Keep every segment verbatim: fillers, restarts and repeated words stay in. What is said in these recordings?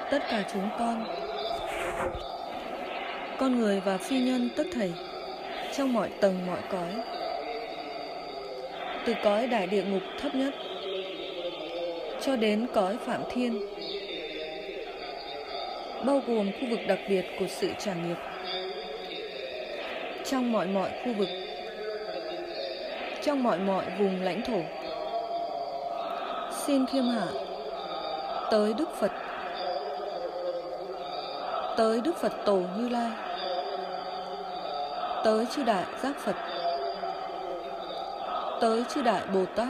tất cả chúng con, con người và phi nhân tất thảy, trong mọi tầng mọi cõi, từ cõi đại địa ngục thấp nhất cho đến cõi Phạm Thiên, bao gồm khu vực đặc biệt của sự trả nghiệp, trong mọi mọi khu vực, trong mọi mọi vùng lãnh thổ. Xin khiêm hạ tới Đức Phật, tới Đức Phật Tổ Như Lai, tới chư Đại Giác Phật, tới chư Đại Bồ Tát,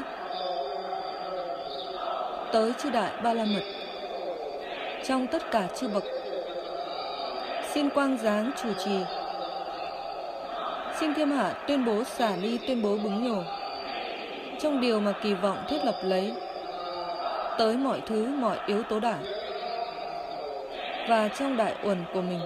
tới chư Đại Ba La Mật, trong tất cả chư bậc. Xin quang giáng chủ trì. Xin khiêm hạ tuyên bố xả ly, tuyên bố bứng nhổ trong điều mà kỳ vọng thiết lập lấy, tới mọi thứ, mọi yếu tố đảng và trong đại uẩn của mình.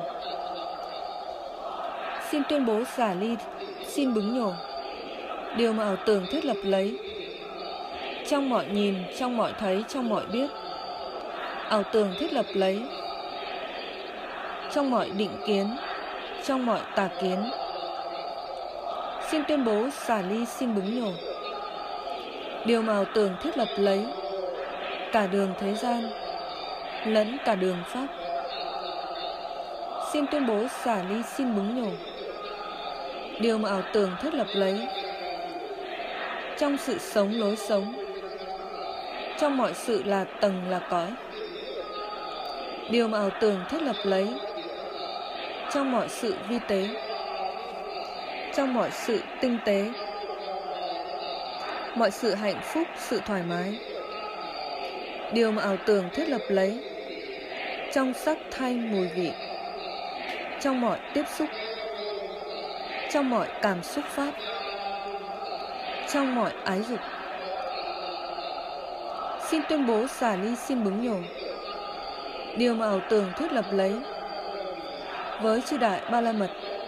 Xin tuyên bố xả ly, xin bứng nhổ điều mà ảo tưởng thiết lập lấy, trong mọi nhìn, trong mọi thấy, trong mọi biết, ảo tưởng thiết lập lấy, trong mọi định kiến, trong mọi tà kiến. Xin tuyên bố xả ly, xin bứng nhổ điều mà ảo tưởng thiết lập lấy, cả đường thế gian lẫn cả đường pháp. Xin tuyên bố xả ly, xin bứng nhổ điều mà ảo tưởng thiết lập lấy, trong sự sống lối sống, trong mọi sự là tầng là cõi, điều mà ảo tưởng thiết lập lấy, trong mọi sự vi tế, trong mọi sự tinh tế, mọi sự hạnh phúc, sự thoải mái, điều mà ảo tưởng thiết lập lấy, trong sắc thanh mùi vị, trong mọi tiếp xúc, trong mọi cảm xúc pháp, trong mọi ái dục. Xin tuyên bố xả ly, xin bứng nhổ điều mà ảo tưởng thiết lập lấy, với chư Đại Ba La Mật,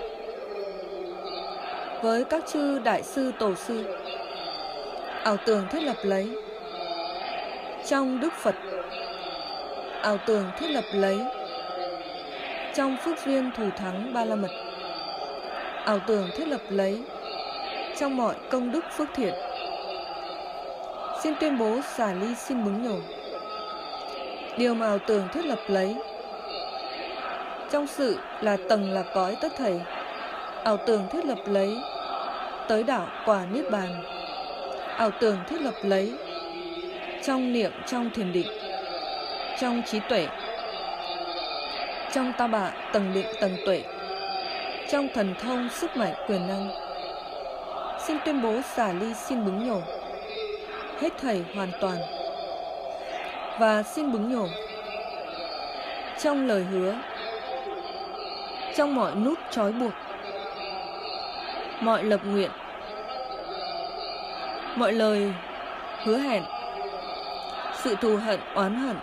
với các chư Đại Sư Tổ Sư, ảo tưởng thiết lập lấy, trong Đức Phật, ảo tưởng thiết lập lấy, trong Phước Duyên Thù Thắng Ba La Mật, ảo tưởng thiết lập lấy, trong mọi công đức phước thiện. Xin tuyên bố xả ly, xin bứng nhổ điều mà ảo tưởng thiết lập lấy, trong sự là tầng là cõi tất thảy, ảo tưởng thiết lập lấy, tới đạo quả niết bàn, ảo tưởng thiết lập lấy, trong niệm, trong thiền định, trong trí tuệ, trong ta bạ tầng định tầng tuệ, trong thần thông sức mạnh quyền năng. Xin tuyên bố xả ly, xin bứng nhổ hết thảy hoàn toàn, và xin bứng nhổ trong lời hứa, trong mọi nút trói buộc, mọi lập nguyện, mọi lời hứa hẹn, sự thù hận oán hận,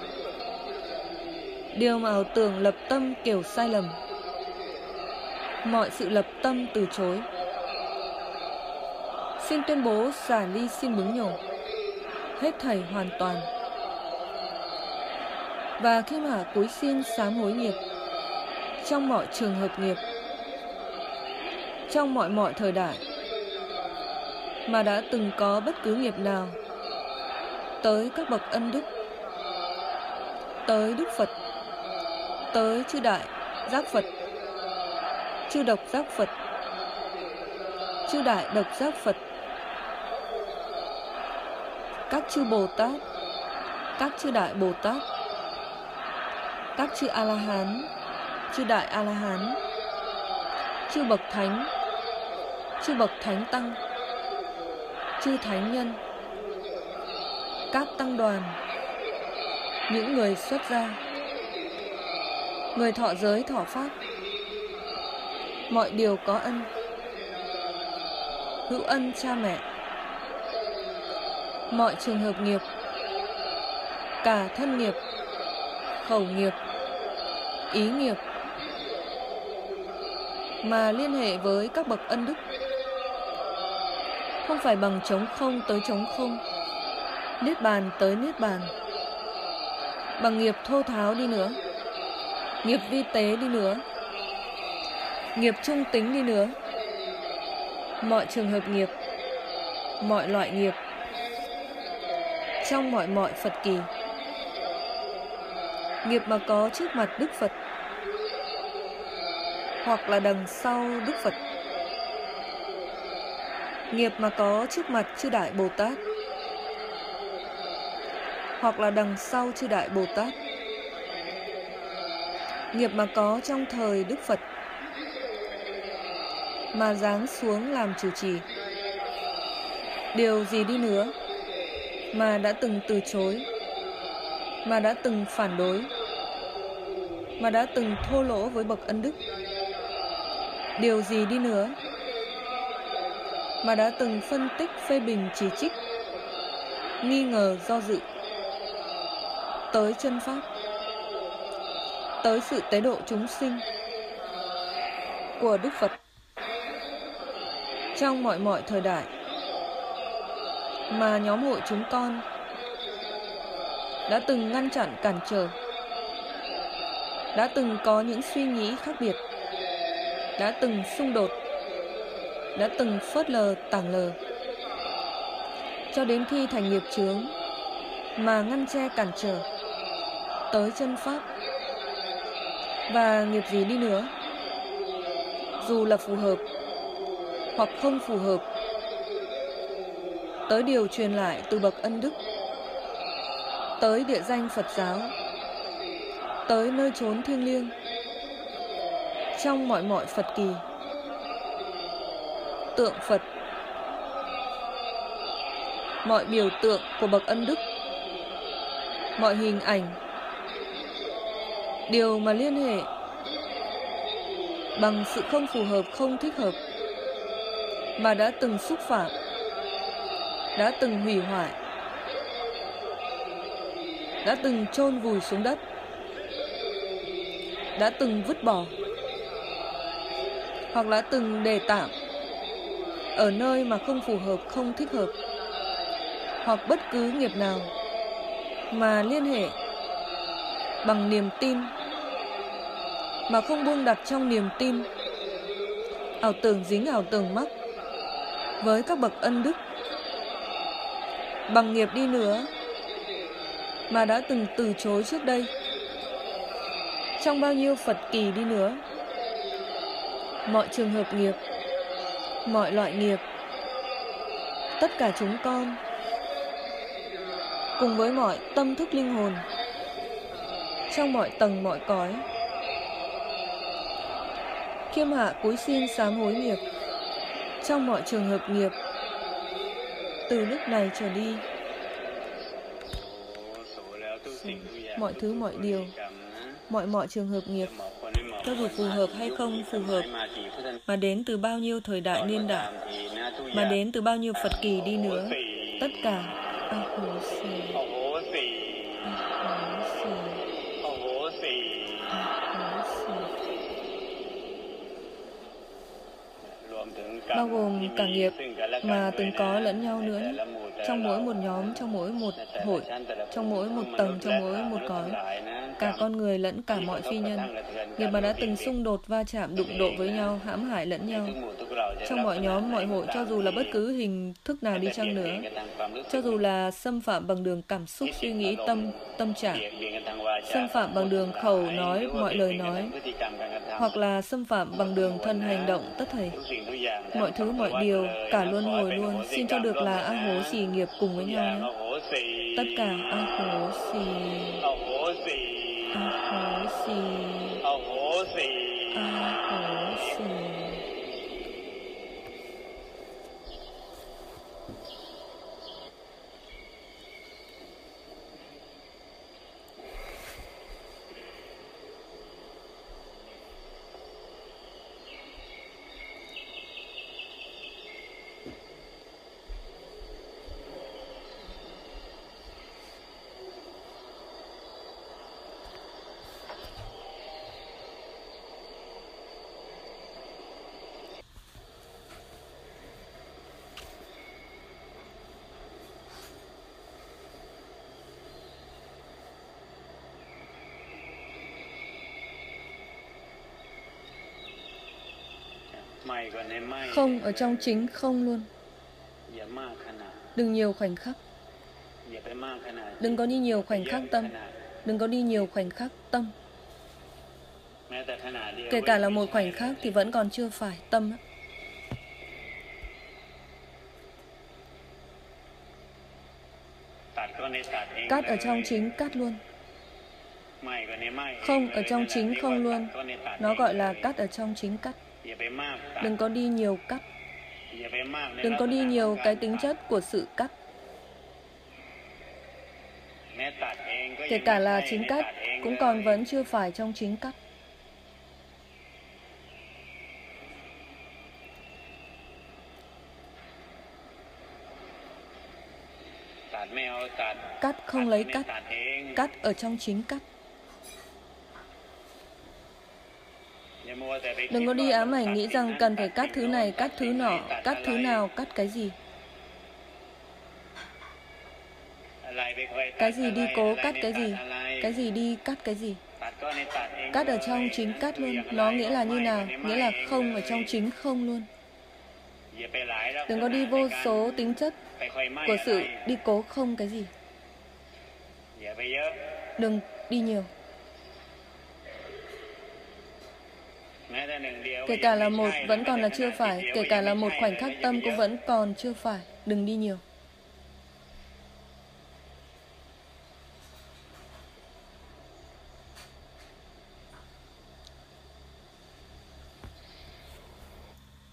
điều mà ảo tưởng lập tâm kiểu sai lầm, mọi sự lập tâm từ chối. Xin tuyên bố xả ly, xin bứng nhổ hết thảy hoàn toàn, và khi mà cúi xin sám hối nghiệp, trong mọi trường hợp nghiệp, trong mọi mọi thời đại mà đã từng có bất cứ nghiệp nào, tới các bậc ân đức, tới Đức Phật, tới chư Đại Giác Phật, chư Độc Giác Phật, chư Đại Độc Giác Phật, các chư Bồ Tát, các chư Đại Bồ Tát, các chư A-la-hán, chư Đại A-la-hán, chư Bậc Thánh, chư Bậc Thánh Tăng, chư Thánh Nhân, các tăng đoàn, những người xuất gia, người thọ giới thọ pháp, mọi điều có ân, hữu ân cha mẹ, mọi trường hợp nghiệp, cả thân nghiệp, khẩu nghiệp, ý nghiệp, mà liên hệ với các bậc ân đức, không phải bằng trống không tới trống không, niết bàn tới niết bàn, bằng nghiệp thô tháo đi nữa, nghiệp vi tế đi nữa, nghiệp trung tính đi nữa, mọi trường hợp nghiệp, mọi loại nghiệp, trong mọi mọi Phật kỳ, nghiệp mà có trước mặt Đức Phật, hoặc là đằng sau Đức Phật, nghiệp mà có trước mặt chư Đại Bồ Tát, hoặc là đằng sau chư Đại Bồ Tát, nghiệp mà có trong thời Đức Phật, mà giáng xuống làm chủ trì. Điều gì đi nữa mà đã từng từ chối, mà đã từng phản đối, mà đã từng thô lỗ với bậc ân đức. Điều gì đi nữa mà đã từng phân tích, phê bình, chỉ trích, nghi ngờ, do dự, tới chân pháp, tới sự tế độ chúng sinh của Đức Phật trong mọi mọi thời đại, mà nhóm hội chúng con đã từng ngăn chặn, cản trở, đã từng có những suy nghĩ khác biệt, đã từng xung đột, đã từng phớt lờ, tảng lờ, cho đến khi thành nghiệp chướng mà ngăn che, cản trở tới chân pháp. Và nghiệp gì đi nữa, dù là phù hợp hoặc không phù hợp, tới điều truyền lại từ bậc ân đức, tới địa danh Phật giáo, tới nơi chốn thiêng liêng, trong mọi mọi Phật kỳ, tượng Phật, mọi biểu tượng của bậc ân đức, mọi hình ảnh, điều mà liên hệ bằng sự không phù hợp, không thích hợp, mà đã từng xúc phạm, đã từng hủy hoại, đã từng chôn vùi xuống đất, đã từng vứt bỏ, hoặc đã từng để tạm ở nơi mà không phù hợp, không thích hợp, hoặc bất cứ nghiệp nào mà liên hệ bằng niềm tin, mà không buông đặt trong niềm tin, ảo tưởng dính, ảo tưởng mắc với các bậc ân đức, bằng nghiệp đi nữa mà đã từng từ chối trước đây, trong bao nhiêu Phật kỳ đi nữa, mọi trường hợp nghiệp, mọi loại nghiệp, tất cả chúng con cùng với mọi tâm thức linh hồn trong mọi tầng mọi cõi, khiêm hạ cúi xin sám hối nghiệp trong mọi trường hợp nghiệp từ lúc này trở đi. Mọi thứ mọi điều, mọi mọi trường hợp nghiệp, cho dù phù hợp hay không phù hợp, mà đến từ bao nhiêu thời đại niên đại, mà đến từ bao nhiêu Phật kỳ đi nữa, tất cả a hổ xì, a hổ xì, a hổ xì, bao gồm cả nghiệp mà từng có lẫn nhau nữa, trong mỗi một nhóm, trong mỗi một hội, trong mỗi một tầng, trong mỗi một cõi, cả con người lẫn cả mọi phi nhân, nghiệp mà đã từng xung đột, va chạm, đụng độ với nhau, hãm hại lẫn nhau, trong mọi nhóm, mọi hội, cho dù là bất cứ hình thức nào đi chăng nữa, cho dù là xâm phạm bằng đường cảm xúc, suy nghĩ, tâm, tâm trạng, xâm phạm bằng đường khẩu nói, mọi lời nói, hoặc là xâm phạm bằng đường thân hành động, tất thảy, mọi thứ, mọi điều, cả luân hồi luôn, xin cho được là a hố xì nghiệp cùng với nhau nhé. Tất cả a hố xì, a hố xì, a hố xì, a hố xì. Không ở trong chính không luôn. Đừng nhiều khoảnh khắc. Đừng có đi nhiều khoảnh khắc tâm. Đừng có đi nhiều khoảnh khắc tâm. Kể cả là một khoảnh khắc thì vẫn còn chưa phải tâm. Cắt ở trong chính cắt luôn. Không ở trong chính không luôn. Nó gọi là cắt ở trong chính cắt. Đừng có đi nhiều cắt. Đừng có đi nhiều cái tính chất của sự cắt. Kể cả là chính cắt cũng còn vẫn chưa phải trong chính cắt. Cắt không lấy cắt. Cắt ở trong chính cắt. Đừng có đi ám ảnh nghĩ rằng cần phải cắt thứ này, cắt thứ nọ, cắt thứ nào, cắt cái gì. Cái gì đi cố cắt cái gì. Cái gì đi cắt cái gì. Cắt ở trong chính cắt luôn. Nó nghĩa là như nào? Nghĩa là không ở trong chính không luôn. Đừng có đi vô số tính chất của sự đi cố không cái gì. Đừng đi nhiều. Kể cả là một vẫn còn là chưa phải. Kể cả là một khoảnh khắc tâm cũng vẫn còn chưa phải. Đừng đi nhiều.